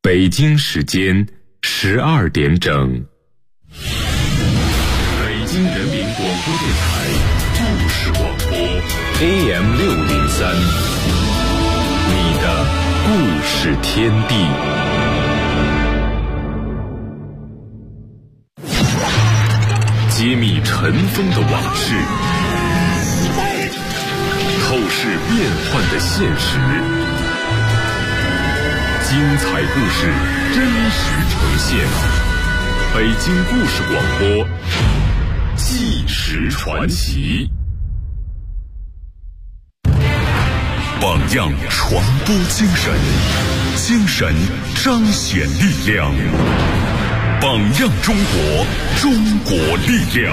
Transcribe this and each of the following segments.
北京时间12点整。北京人民广播电台故事广播 AM603， 你的故事天地。揭秘尘封的往事，透视变幻的现实，精彩故事真实呈现。北京故事广播，纪实传奇。 榜样传播精神，精神彰显力量。榜样中国，中国力量。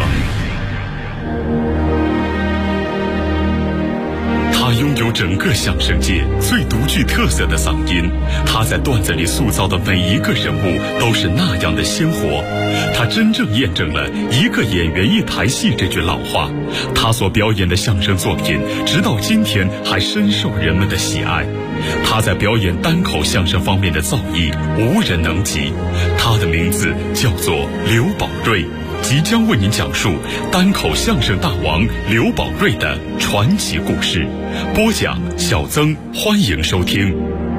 他拥有整个相声界最独具特色的嗓音，他在段子里塑造的每一个人物都是那样的鲜活。他真正验证了一个演员一台戏这句老话。他所表演的相声作品直到今天还深受人们的喜爱。他在表演单口相声方面的造诣无人能及。他的名字叫做刘宝瑞，即将为您讲述单口相声大王刘宝瑞的传奇故事。播讲小曾，欢迎收听。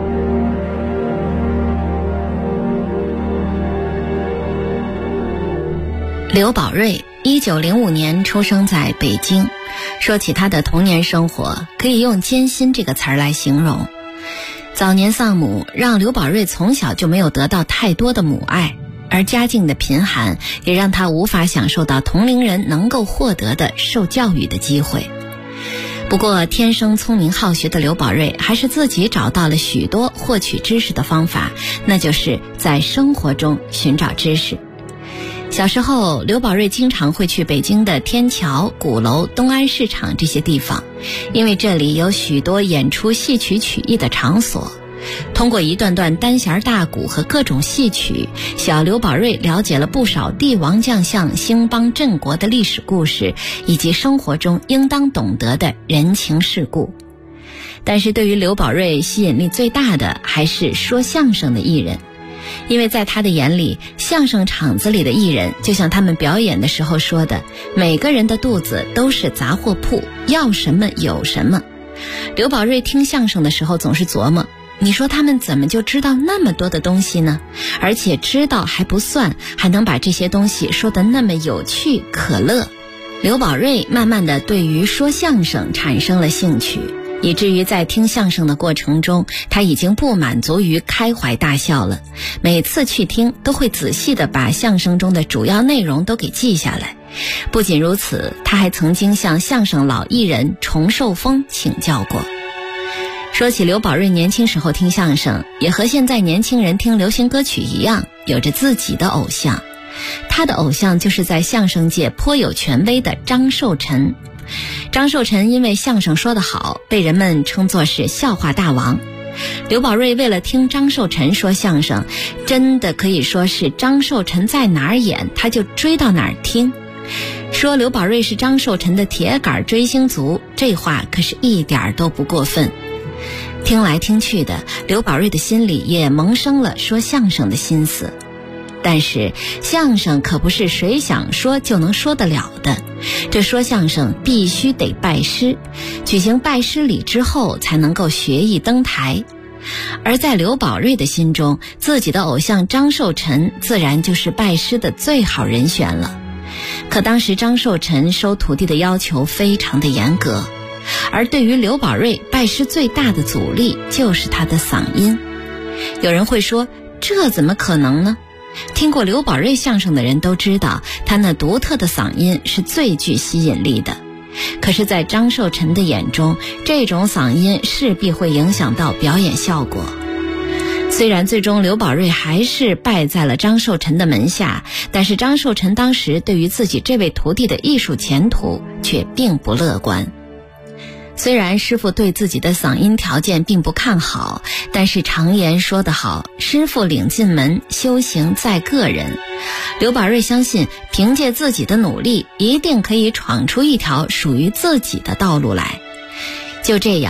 刘宝瑞1905年出生在北京。说起他的童年生活，可以用艰辛这个词儿来形容。早年丧母让刘宝瑞从小就没有得到太多的母爱，而家境的贫寒也让他无法享受到同龄人能够获得的受教育的机会。不过天生聪明好学的刘宝瑞还是自己找到了许多获取知识的方法，那就是在生活中寻找知识。小时候，刘宝瑞经常会去北京的天桥、鼓楼、东安市场这些地方，因为这里有许多演出戏曲曲艺的场所。通过一段段单弦大鼓和各种戏曲，小刘宝瑞了解了不少帝王将相兴邦振国的历史故事，以及生活中应当懂得的人情世故。但是对于刘宝瑞吸引力最大的还是说相声的艺人。因为在他的眼里，相声场子里的艺人就像他们表演的时候说的，每个人的肚子都是杂货铺，要什么有什么。刘宝瑞听相声的时候总是琢磨，你说他们怎么就知道那么多的东西呢？而且知道还不算，还能把这些东西说得那么有趣可乐。刘宝瑞慢慢地对于说相声产生了兴趣，以至于在听相声的过程中，他已经不满足于开怀大笑了。每次去听都会仔细地把相声中的主要内容都给记下来。不仅如此，他还曾经向相声老艺人崇寿峰请教过。说起刘宝瑞年轻时候听相声，也和现在年轻人听流行歌曲一样，有着自己的偶像。他的偶像就是在相声界颇有权威的张寿臣。张寿臣因为相声说得好，被人们称作是笑话大王。刘宝瑞为了听张寿臣说相声，真的可以说是张寿臣在哪儿演他就追到哪儿听。说刘宝瑞是张寿臣的铁杆追星族，这话可是一点都不过分。听来听去的，刘宝瑞的心里也萌生了说相声的心思。但是相声可不是谁想说就能说得了的，这说相声必须得拜师，举行拜师礼之后才能够学艺登台。而在刘宝瑞的心中，自己的偶像张寿臣自然就是拜师的最好人选了。可当时张寿臣收徒弟的要求非常的严格，而对于刘宝瑞拜师最大的阻力就是他的嗓音。有人会说，这怎么可能呢？听过刘宝瑞相声的人都知道，他那独特的嗓音是最具吸引力的。可是在张寿臣的眼中，这种嗓音势必会影响到表演效果。虽然最终刘宝瑞还是拜在了张寿臣的门下，但是张寿臣当时对于自己这位徒弟的艺术前途却并不乐观。虽然师傅对自己的嗓音条件并不看好，但是常言说得好，师傅领进门，修行在个人。刘宝瑞相信，凭借自己的努力，一定可以闯出一条属于自己的道路来。就这样，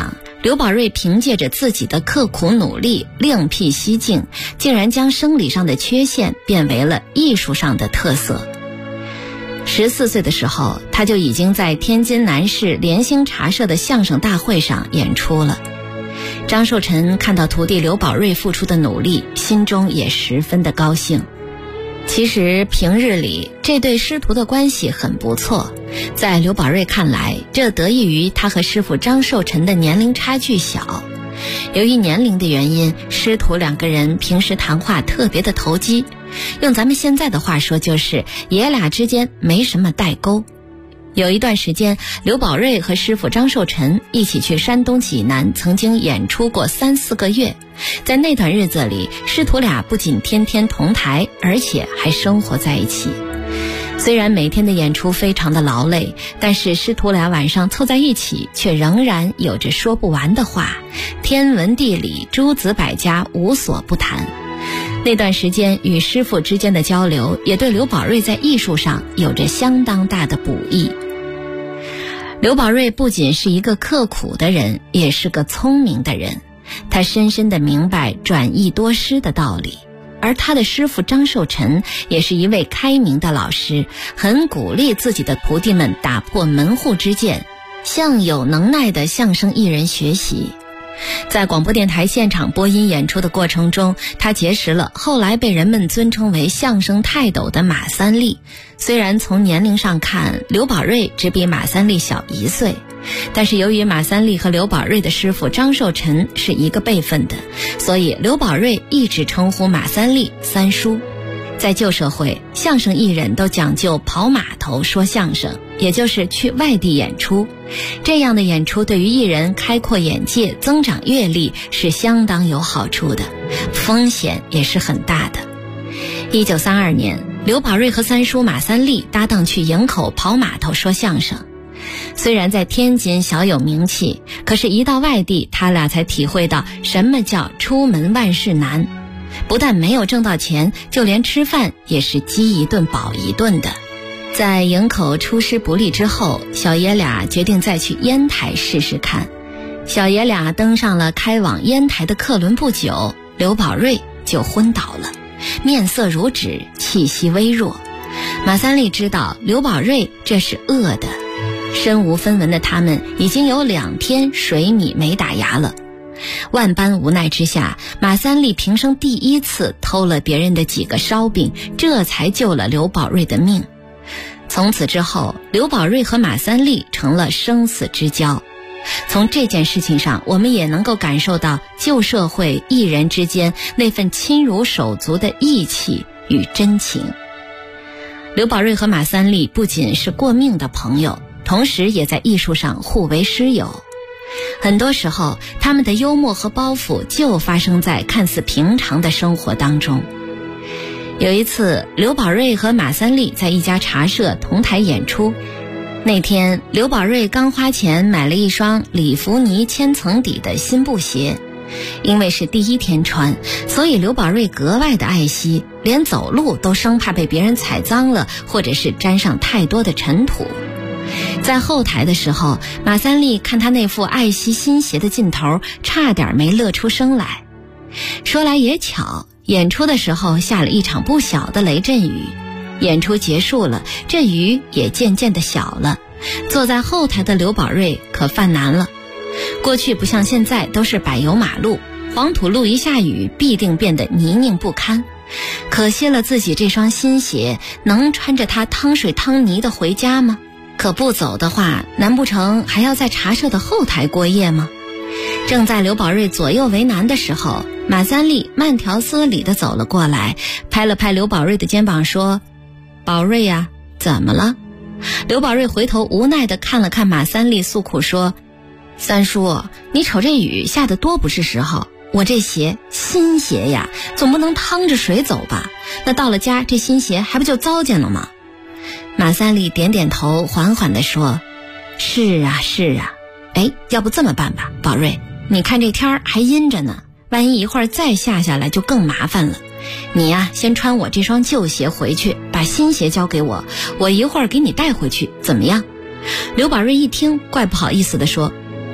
刘宝瑞凭借着自己的刻苦努力，另辟蹊径，竟然将生理上的缺陷变为了艺术上的特色。14岁的时候，他就已经在天津南市联兴茶社的相声大会上演出了。张寿臣看到徒弟刘宝瑞付出的努力，心中也十分的高兴。其实平日里这对师徒的关系很不错，在刘宝瑞看来，这得益于他和师傅张寿臣的年龄差距小。由于年龄的原因，师徒两个人平时谈话特别的投机，用咱们现在的话说，就是爷俩之间没什么代沟。有一段时间，刘宝瑞和师傅张寿臣一起去山东济南，曾经演出过3-4个月。在那段日子里，师徒俩不仅天天同台，而且还生活在一起。虽然每天的演出非常的劳累，但是师徒俩晚上凑在一起，却仍然有着说不完的话，天文地理诸子百家无所不谈。那段时间与师傅之间的交流，也对刘宝瑞在艺术上有着相当大的补益。刘宝瑞不仅是一个刻苦的人，也是个聪明的人，他深深地明白转益多师的道理。而他的师傅张寿臣也是一位开明的老师，很鼓励自己的徒弟们打破门户之见，向有能耐的相声艺人学习。在广播电台现场播音演出的过程中，他结识了后来被人们尊称为相声泰斗的马三立。虽然从年龄上看，刘宝瑞只比马三立小1岁，但是由于马三立和刘宝瑞的师傅张寿臣是一个辈分的，所以刘宝瑞一直称呼马三立三叔。在旧社会，相声艺人都讲究跑码头说相声，也就是去外地演出。这样的演出对于艺人开阔眼界、增长阅历是相当有好处的，风险也是很大的。1932年，刘宝瑞和三叔马三立搭档去营口跑码头说相声。虽然在天津小有名气，可是一到外地，他俩才体会到什么叫出门万事难。不但没有挣到钱，就连吃饭也是饥一顿饱一顿的。在营口出师不利之后，小爷俩决定再去烟台试试看。小爷俩登上了开往烟台的客轮不久，刘宝瑞就昏倒了，面色如纸，气息微弱。马三立知道刘宝瑞这是饿的，身无分文的他们已经有2天水米没打牙了。万般无奈之下，马三立平生第1次偷了别人的几个烧饼，这才救了刘宝瑞的命。从此之后，刘宝瑞和马三立成了生死之交。从这件事情上，我们也能够感受到旧社会艺人之间那份亲如手足的义气与真情。刘宝瑞和马三立不仅是过命的朋友，同时也在艺术上互为师友。很多时候，他们的幽默和包袱就发生在看似平常的生活当中。有一次，刘宝瑞和马三立在一家茶社同台演出。那天，刘宝瑞刚花钱买了一双里弗尼千层底的新布鞋，因为是第1天穿，所以刘宝瑞格外的爱惜，连走路都生怕被别人踩脏了，或者是沾上太多的尘土。在后台的时候，马三立看他那副爱惜新鞋的劲头，差点没乐出声来。说来也巧，演出的时候下了一场不小的雷阵雨，演出结束了，这雨也渐渐的小了。坐在后台的刘宝瑞可犯难了。过去不像现在都是柏油马路，黄土路一下雨必定变得泥泞不堪。可惜了自己这双新鞋，能穿着它趟水趟泥的回家吗？可不走的话，难不成还要在茶社的后台过夜吗？正在刘宝瑞左右为难的时候，马三立慢条斯理地走了过来，拍了拍刘宝瑞的肩膀说：“宝瑞呀，怎么了？”刘宝瑞回头无奈地看了看马三立，诉苦说：“三叔，你瞅这雨下得多不是时候，我这鞋新鞋呀，总不能趟着水走吧？那到了家，这新鞋还不就糟践了吗？”马三立点点头，缓缓地说：“是啊是啊，哎，要不这么办吧，宝瑞，你看这天还阴着呢，万一一会儿再下来就更麻烦了。你呀，先穿我这双旧鞋回去，把新鞋交给我，我一会儿给你带回去，怎么样？”刘宝瑞一听，怪不好意思地说：“哎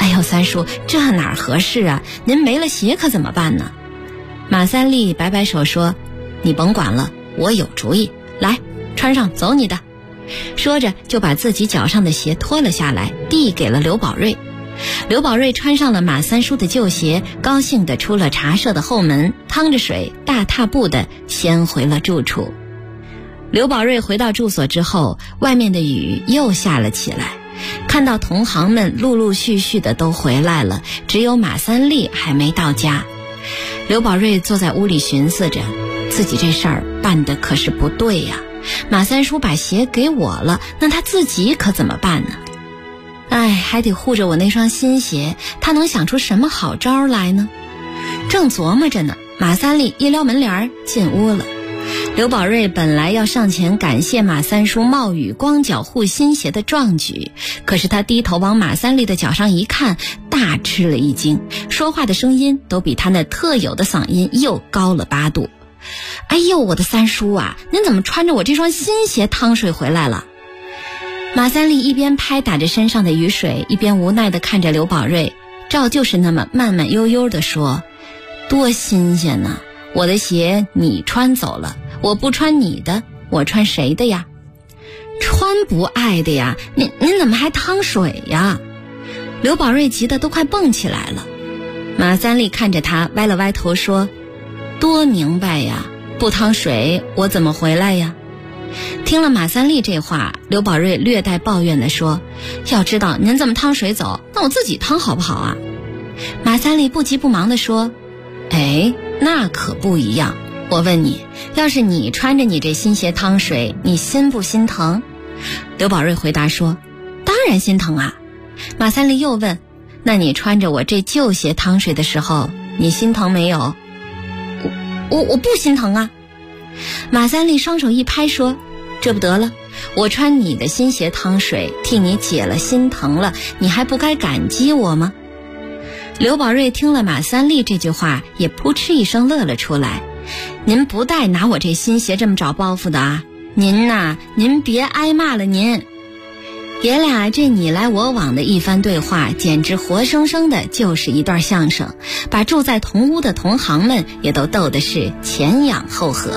哎呦，三叔，这哪合适啊？您没了鞋可怎么办呢？马三立摆摆手说，你甭管了，我有主意，来，穿上，走你的。说着就把自己脚上的鞋脱了下来，递给了刘宝瑞。刘宝瑞穿上了马三叔的旧鞋，高兴地出了茶社的后门，趟着水，大踏步地先回了住处。刘宝瑞回到住所之后，外面的雨又下了起来，看到同行们陆陆续续的都回来了，只有马三立还没到家。刘宝瑞坐在屋里寻思着，自己这事儿办得可是不对呀。马三叔把鞋给我了，那他自己可怎么办呢？哎，还得护着我那双新鞋，他能想出什么好招来呢？正琢磨着呢，马三立一撩门帘进屋了。刘宝瑞本来要上前感谢马三叔冒雨光脚护新鞋的壮举，可是他低头往马三立的脚上一看，大吃了一惊，说话的声音都比他那特有的嗓音又高了8度。哎呦，我的三叔啊，您怎么穿着我这双新鞋趟水回来了？马三立一边拍打着身上的雨水，一边无奈地看着刘宝瑞，照旧是那么慢慢悠悠地说，多新鲜呐！我的鞋你穿走了，我不穿你的，我穿谁的呀？穿不爱的呀，您怎么还趟水呀？刘宝瑞急得都快蹦起来了。马三立看着他，歪了歪头说，多明白呀，不趟水我怎么回来呀？听了马三立这话，刘宝瑞略带抱怨地说，要知道您这么趟水走，那我自己趟好不好啊？马三立不急不忙地说，哎，那可不一样，我问你，要是你穿着你这新鞋趟水，你心不心疼？刘宝瑞回答说，当然心疼啊。马三立又问，那你穿着我这旧鞋趟水的时候，你心疼没有？我不心疼啊。马三立双手一拍说，这不得了，我穿你的新鞋趟水，替你解了心疼了，你还不该感激我吗？刘宝瑞听了马三立这句话，也扑哧一声乐了出来，您不带拿我这新鞋这么找包袱的啊，您别挨骂了您。爷俩这你来我往的一番对话，简直活生生的就是一段相声，把住在同屋的同行们也都逗得是前仰后合。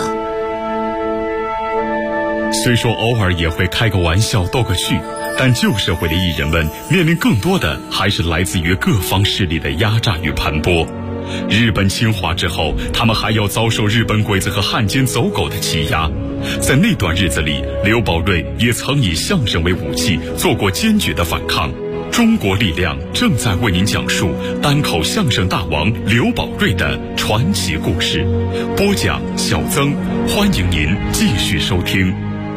虽说偶尔也会开个玩笑逗个趣，但旧社会的艺人们面临更多的还是来自于各方势力的压榨与盘剥。日本侵华之后，他们还要遭受日本鬼子和汉奸走狗的欺压。在那段日子里，刘宝瑞也曾以相声为武器做过坚决的反抗。中国力量正在为您讲述单口相声大王刘宝瑞的传奇故事。播讲小曾，欢迎您继续收听。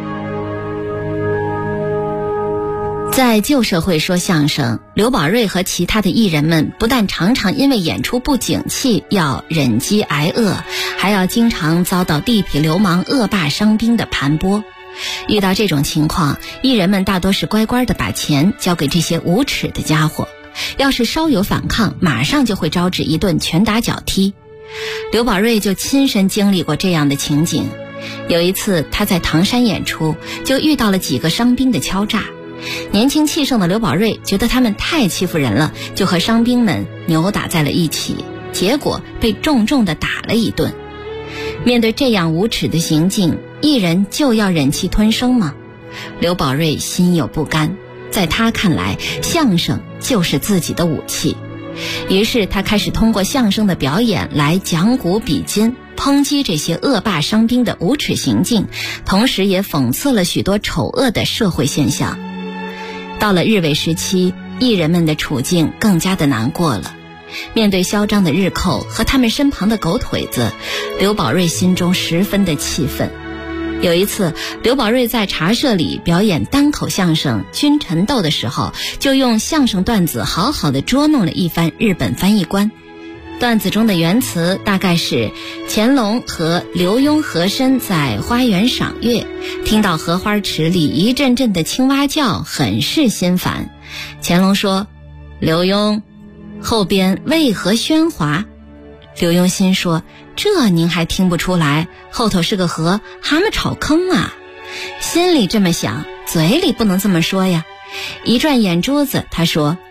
在旧社会说相声，刘宝瑞和其他的艺人们不但常常因为演出不景气要忍饥挨饿，还要经常遭到地痞流氓恶霸伤兵的盘剥。遇到这种情况，艺人们大多是乖乖地把钱交给这些无耻的家伙，要是稍有反抗，马上就会招致一顿拳打脚踢。刘宝瑞就亲身经历过这样的情景。有一次他在唐山演出，就遇到了几个伤兵的敲诈。年轻气盛的刘宝瑞觉得他们太欺负人了，就和伤兵们扭打在了一起，结果被重重地打了一顿。面对这样无耻的行径，艺人就要忍气吞声吗？刘宝瑞心有不甘，在他看来，相声就是自己的武器。于是他开始通过相声的表演来讲古比今，抨击这些恶霸伤兵的无耻行径，同时也讽刺了许多丑恶的社会现象。到了日伪时期，艺人们的处境更加的难过了。面对嚣张的日寇和他们身旁的狗腿子，刘宝瑞心中十分的气愤。有一次，刘宝瑞在茶社里表演单口相声《君臣斗》的时候，就用相声段子好好的捉弄了一番日本翻译官。段子中的原词大概是乾隆和刘墉和珅在花园赏月，听到荷花池里一阵阵的青蛙叫，很是心烦。乾隆说，刘墉，后边为何喧哗？刘墉心说，这您还听不出来，后头是个河，蛤蟆炒坑啊。心里这么想，嘴里不能这么说呀。一转眼珠子，他说，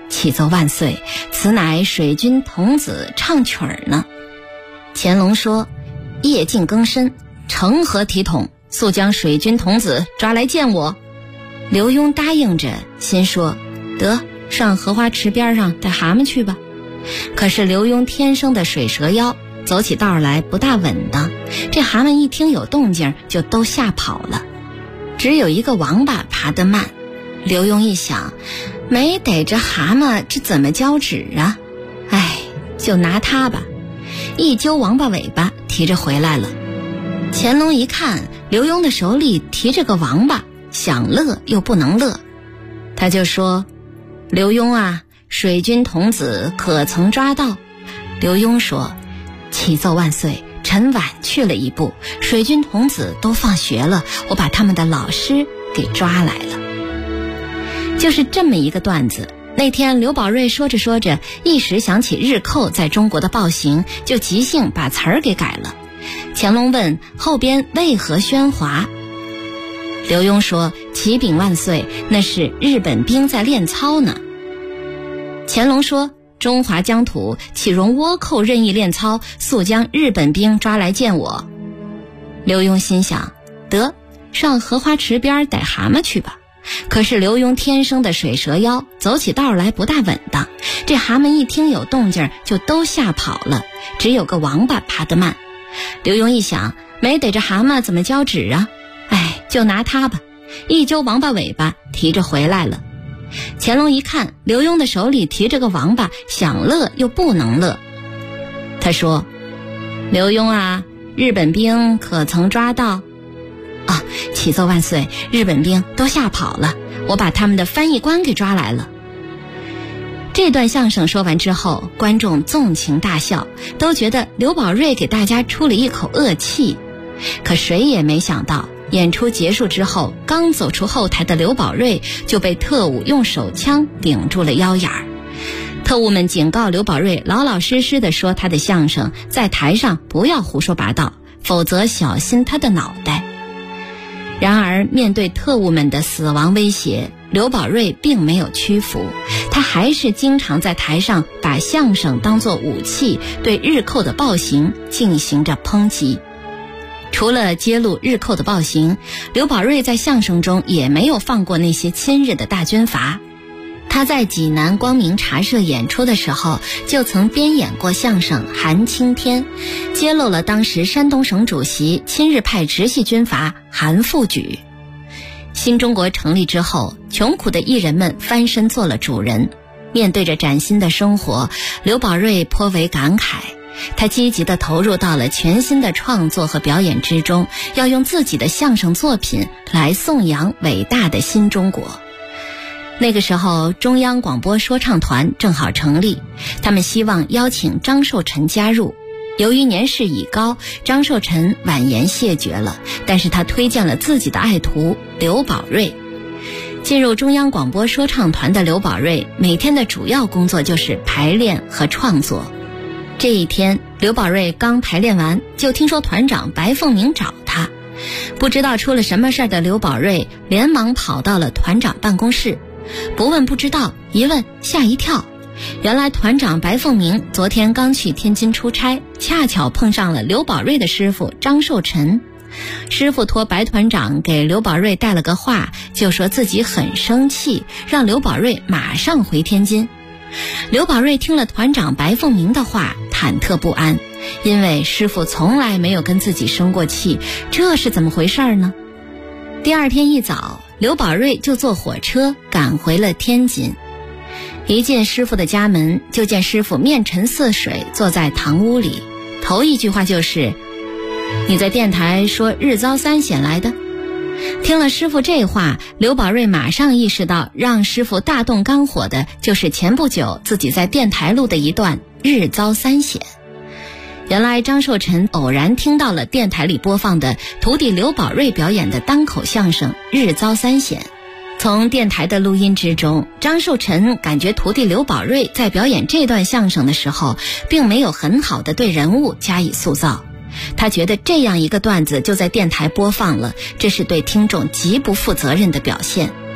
启奏万岁，此乃水军童子唱曲儿呢。乾隆说，夜静更深，成何体统，速将水军童子抓来见我。刘墉答应着，心说得，上荷花池边上带蛤蟆去吧。可是刘墉天生的水蛇腰，走起道来不大稳当，这蛤蟆一听有动静就都吓跑了。只有一个王八爬得慢。刘墉一想，没逮着蛤蟆，这怎么交旨啊？就拿它吧。一揪王八尾巴，提着回来了。乾隆一看刘墉的手里提着个王八，想乐又不能乐，他就说，刘墉啊，水军童子可曾抓到？刘墉说，启奏万岁，臣晚去了一步，水军童子都放学了，我把他们的老师给抓来了。就是这么一个段子。那天刘宝瑞说着说着，一时想起日寇在中国的暴行，就即兴把词儿给改了。乾隆问后边为何喧哗，刘墉说，启禀万岁，那是日本兵在练操呢。乾隆说，中华疆土岂容倭寇任意练操，速将日本兵抓来见我。刘墉心想，得，上荷花池边逮蛤蟆去吧。可是刘墉天生的水蛇腰，走起道来不大稳当，这蛤蟆一听有动静就都吓跑了，只有个王八爬得慢。刘墉一想，没逮着蛤蟆怎么交旨啊？就拿它吧。一揪王八尾巴，提着回来了。乾隆一看刘墉的手里提着个王八，想乐又不能乐，他说，刘墉啊，日本兵可曾抓到？启奏万岁，日本兵都吓跑了，我把他们的翻译官给抓来了。这段相声说完之后，观众纵情大笑，都觉得刘宝瑞给大家出了一口恶气。可谁也没想到，演出结束之后，刚走出后台的刘宝瑞就被特务用手枪顶住了腰眼儿。特务们警告刘宝瑞老老实实地说他的相声，在台上不要胡说八道，否则小心他的脑袋。然而面对特务们的死亡威胁，刘宝瑞并没有屈服，他还是经常在台上把相声当作武器，对日寇的暴行进行着抨击。除了揭露日寇的暴行，刘宝瑞在相声中也没有放过那些亲日的大军阀。他在济南光明茶社演出的时候，就曾编演过相声《韩青天》，揭露了当时山东省主席亲日派直系军阀韩复榘。新中国成立之后，穷苦的艺人们翻身做了主人，面对着崭新的生活，刘宝瑞颇为感慨。他积极地投入到了全新的创作和表演之中，要用自己的相声作品来颂扬伟大的新中国。那个时候，中央广播说唱团正好成立，他们希望邀请张寿臣加入。由于年事已高，张寿臣婉言谢绝了，但是他推荐了自己的爱徒刘宝瑞。进入中央广播说唱团的刘宝瑞，每天的主要工作就是排练和创作。这一天，刘宝瑞刚排练完，就听说团长白凤鸣找他。不知道出了什么事的刘宝瑞连忙跑到了团长办公室，不问不知道，一问吓一跳。原来团长白凤鸣昨天刚去天津出差，恰巧碰上了刘宝瑞的师傅张寿臣。师傅托白团长给刘宝瑞带了个话，就说自己很生气，让刘宝瑞马上回天津。刘宝瑞听了团长白凤鸣的话，忐忑不安，因为师傅从来没有跟自己生过气，这是怎么回事呢？第二天一早，刘宝瑞就坐火车赶回了天津。一进师傅的家门，就见师傅面沉似水坐在堂屋里，头一句话就是：“你在电台说日遭三险来的？”听了师傅这话，刘宝瑞马上意识到让师傅大动肝火的就是前不久自己在电台录的一段日遭三险。原来张寿臣偶然听到了电台里播放的徒弟刘宝瑞表演的单口相声日遭三险。从电台的录音之中，张寿臣感觉徒弟刘宝瑞在表演这段相声的时候，并没有很好的对人物加以塑造。他觉得这样一个段子就在电台播放了，这是对听众极不负责任的表现。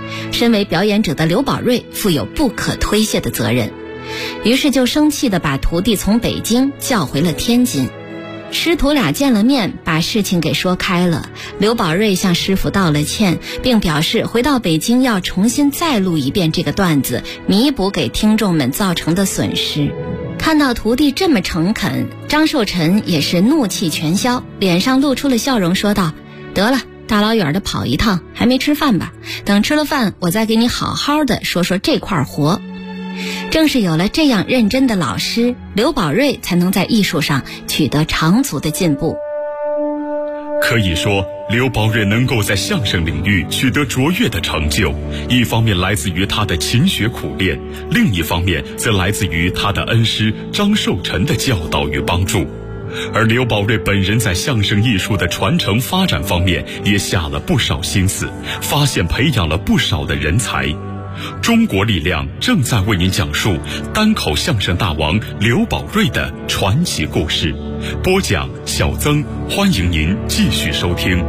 身为表演者的刘宝瑞负有不可推卸的责任，于是就生气地把徒弟从北京叫回了天津。师徒俩见了面，把事情给说开了。刘宝瑞向师傅道了歉，并表示回到北京要重新再录一遍这个段子，弥补给听众们造成的损失。看到徒弟这么诚恳，张寿臣也是怒气全消，脸上露出了笑容，说道：得了，大老远的跑一趟，还没吃饭吧？等吃了饭，我再给你好好的说说这块活。正是有了这样认真的老师，刘宝瑞才能在艺术上取得长足的进步。 可以说，刘宝瑞能够在相声领域取得卓越的成就，一方面来自于他的勤学苦练，另一方面则来自于他的恩师张寿臣的教导与帮助。而刘宝瑞本人在相声艺术的传承发展方面也下了不少心思，发现培养了不少的人才。中国力量正在为您讲述单口相声大王刘宝瑞的传奇故事。播讲小曾，欢迎您继续收听。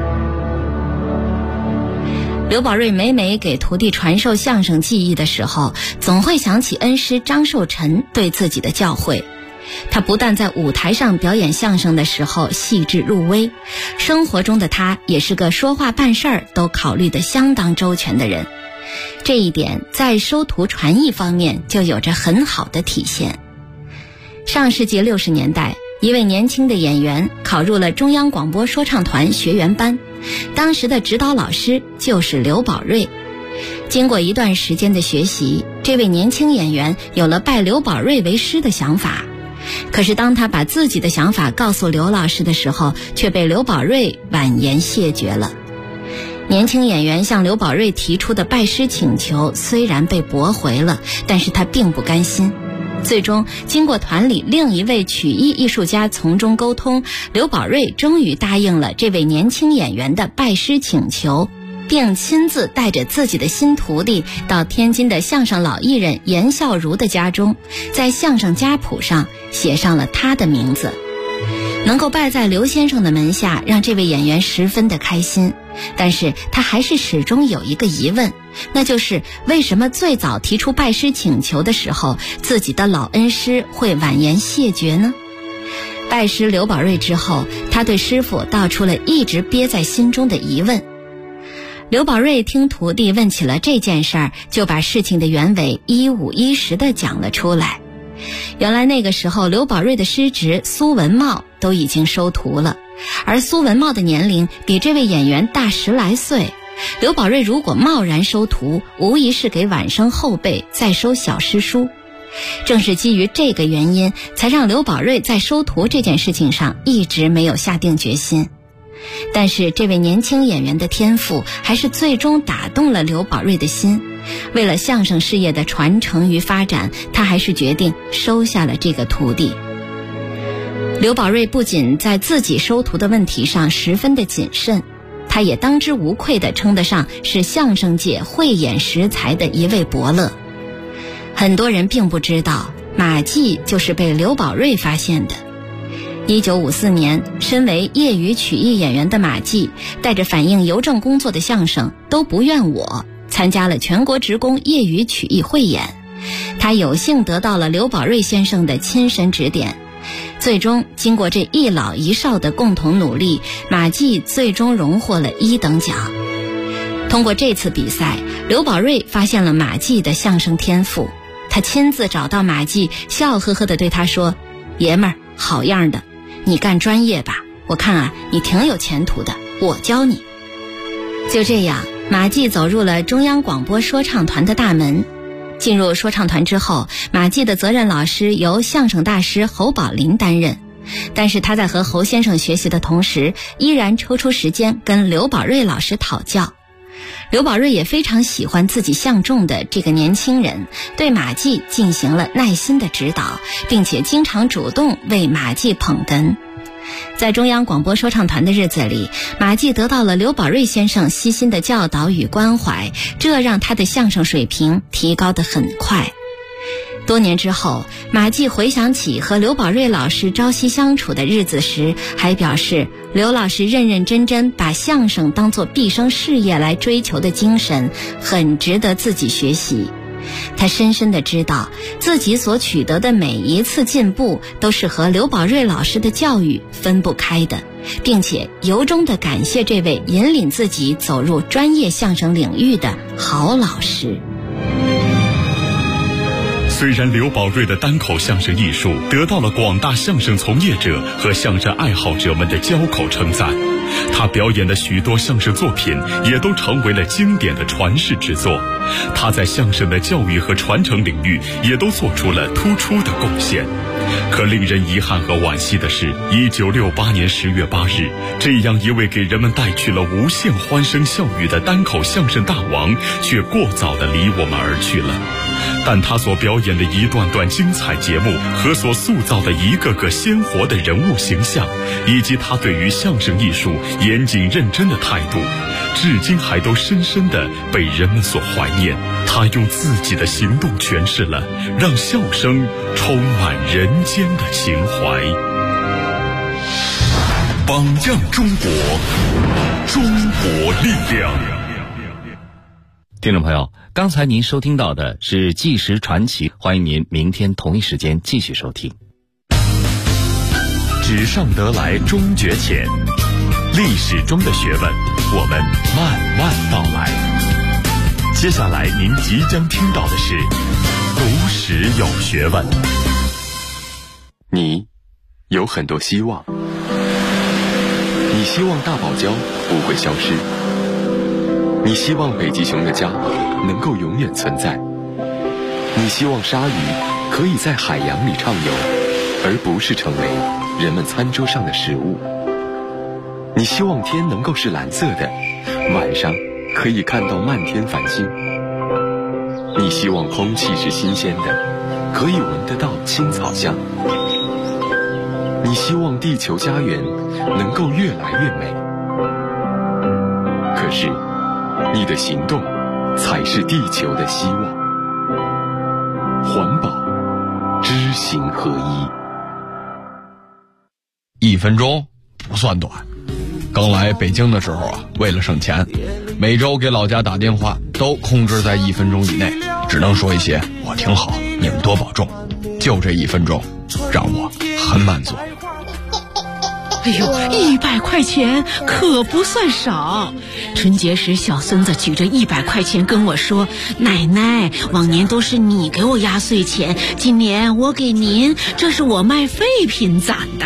刘宝瑞每每给徒弟传授相声技艺的时候，总会想起恩师张寿臣对自己的教诲。他不但在舞台上表演相声的时候细致入微，生活中的他也是个说话办事儿都考虑得相当周全的人。这一点在收徒传艺方面就有着很好的体现。上世纪60年代，一位年轻的演员考入了中央广播说唱团学员班，当时的指导老师就是刘宝瑞。经过一段时间的学习，这位年轻演员有了拜刘宝瑞为师的想法。可是当他把自己的想法告诉刘老师的时候，却被刘宝瑞婉言谢绝了。年轻演员向刘宝瑞提出的拜师请求虽然被驳回了，但是他并不甘心。最终经过团里另一位曲艺艺术家从中沟通，刘宝瑞终于答应了这位年轻演员的拜师请求，并亲自带着自己的新徒弟到天津的相声老艺人严孝孺的家中，在相声家谱上写上了他的名字。能够拜在刘先生的门下，让这位演员十分的开心，但是他还是始终有一个疑问，那就是为什么最早提出拜师请求的时候，自己的老恩师会婉言谢绝呢？拜师刘宝瑞之后，他对师傅道出了一直憋在心中的疑问。刘宝瑞听徒弟问起了这件事儿，就把事情的原委一五一十地讲了出来。原来那个时候，刘宝瑞的师侄苏文茂都已经收徒了，而苏文茂的年龄比这位演员大10来岁。刘宝瑞如果贸然收徒，无疑是给晚生后辈再收小师叔。正是基于这个原因，才让刘宝瑞在收徒这件事情上一直没有下定决心。但是这位年轻演员的天赋还是最终打动了刘宝瑞的心。为了相声事业的传承与发展，他还是决定收下了这个徒弟。刘宝瑞不仅在自己收徒的问题上十分的谨慎，他也当之无愧地称得上是相声界慧眼识才的一位伯乐。很多人并不知道，马季就是被刘宝瑞发现的。1954年，身为业余曲艺演员的马季，带着反映邮政工作的相声都不怨我，参加了全国职工业余曲艺汇演。他有幸得到了刘宝瑞先生的亲身指点，最终经过这一老一少的共同努力，马季最终荣获了1等奖。通过这次比赛，刘宝瑞发现了马季的相声天赋，他亲自找到马季，笑呵呵地对他说：爷们儿，好样的，你干专业吧，我看啊，你挺有前途的，我教你。就这样，马季走入了中央广播说唱团的大门。进入说唱团之后，马季的责任老师由相声大师侯宝林担任，但是他在和侯先生学习的同时，依然抽出时间跟刘宝瑞老师讨教。刘宝瑞也非常喜欢自己相中的这个年轻人，对马季进行了耐心的指导，并且经常主动为马季捧哏。在中央广播说唱团的日子里，马季得到了刘宝瑞先生悉心的教导与关怀，这让他的相声水平提高得很快。 多年之后，马季回想起和刘宝瑞老师朝夕相处的日子时，还表示刘老师认认真真把相声当作毕生事业来追求的精神，很值得自己学习。他深深地知道，自己所取得的每一次进步都是和刘宝瑞老师的教育分不开的，并且由衷地感谢这位引领自己走入专业相声领域的好老师。 虽然刘宝瑞的单口相声艺术得到了广大相声从业者和相声爱好者们的交口称赞，他表演的许多相声作品也都成为了经典的传世之作，他在相声的教育和传承领域也都做出了突出的贡献。可令人遗憾和惋惜的是，1968年10月8日，这样一位给人们带去了无限欢声笑语的单口相声大王，却过早地离我们而去了。但他所表演的一段段精彩节目和所塑造的一个个鲜活的人物形象，以及他对于相声艺术严谨认真的态度，至今还都深深地被人们所怀念。他用自己的行动诠释了让笑声充满人间的情怀。 榜样中国，中国力量。 听众朋友，刚才您收听到的是纪实传奇，欢迎您明天同一时间继续收听。 纸上得来终觉浅，历史中的学问，我们慢慢道来。接下来您即将听到的是读史有学问。 你有很多希望，你希望大堡礁不会消失，你希望北极熊的家能够永远存在，你希望鲨鱼可以在海洋里畅游，而不是成为人们餐桌上的食物，你希望天能够是蓝色的，晚上可以看到漫天繁星，你希望空气是新鲜的，可以闻得到青草香，你希望地球家园能够越来越美。可是你的行动才是地球的希望。环保，知行合一。1分钟不算短。刚来北京的时候啊，为了省钱，每周给老家打电话都控制在1分钟以内，只能说一些我挺好，你们多保重。就这1分钟，让我很满足。 哎呦，100块钱可不算少。春节时，小孙子举着100块钱跟我说：“奶奶，往年都是你给我压岁钱，今年我给您，这是我卖废品攒的。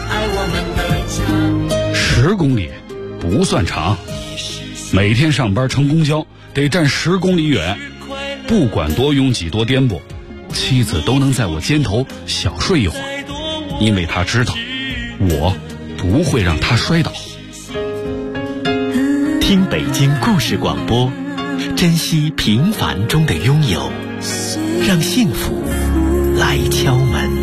”10公里不算长，每天上班乘公交得站10公里远，不管多拥挤多颠簸，妻子都能在我肩头小睡一会儿，因为她知道我不会让他摔倒。 听北京故事广播，珍惜平凡中的拥有，让幸福来敲门。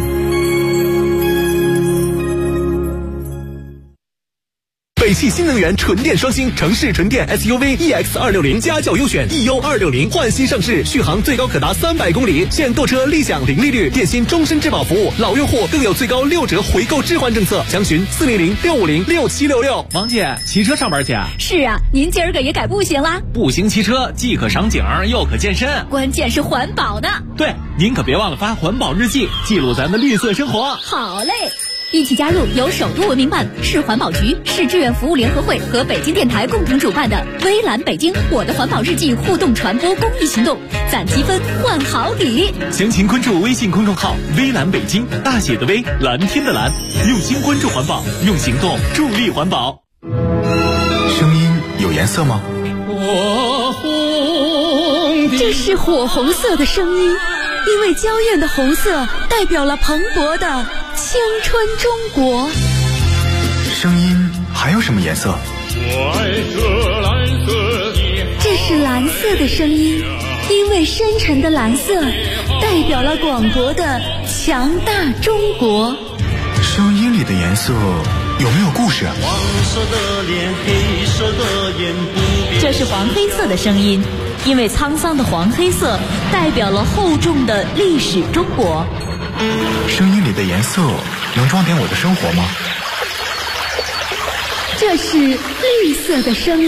北汽新能源纯电双星城市纯电 SUV EX260家轿优选 EU260 焕新上市，续航最高可达300公里，现购车立享零利率，电信终身质保服务，老用户更有最高6折回购置换政策，详询400-650-6766。 王姐，骑车上班去啊？ 是啊，您今儿个也改步行啦？ 步行骑车既可赏景又可健身， 关键是环保呢。 对，您可别忘了发环保日记，记录咱的绿色生活。 好嘞。一起加入由首都文明办、市环保局、市志愿服务联合会和北京电台共同主办的微蓝北京我的环保日记互动传播公益行动，攒积分换好礼。 详情关注微信公众号微蓝北京，大写的微，蓝天的蓝，用心关注环保，用行动助力环保。 声音有颜色吗？ 这是火红色的声音，因为娇艳的红色代表了蓬勃的青春中国。 声音还有什么颜色？ 这是蓝色的声音，因为深沉的蓝色代表了广博的强大中国。 声音里的颜色有没有故事？ 黄色的脸，黑色的眼，不变。 这是黄黑色的声音，因为沧桑的黄黑色代表了厚重的历史中国。 声音里的颜色能装点我的生活吗？ 这是绿色的声音。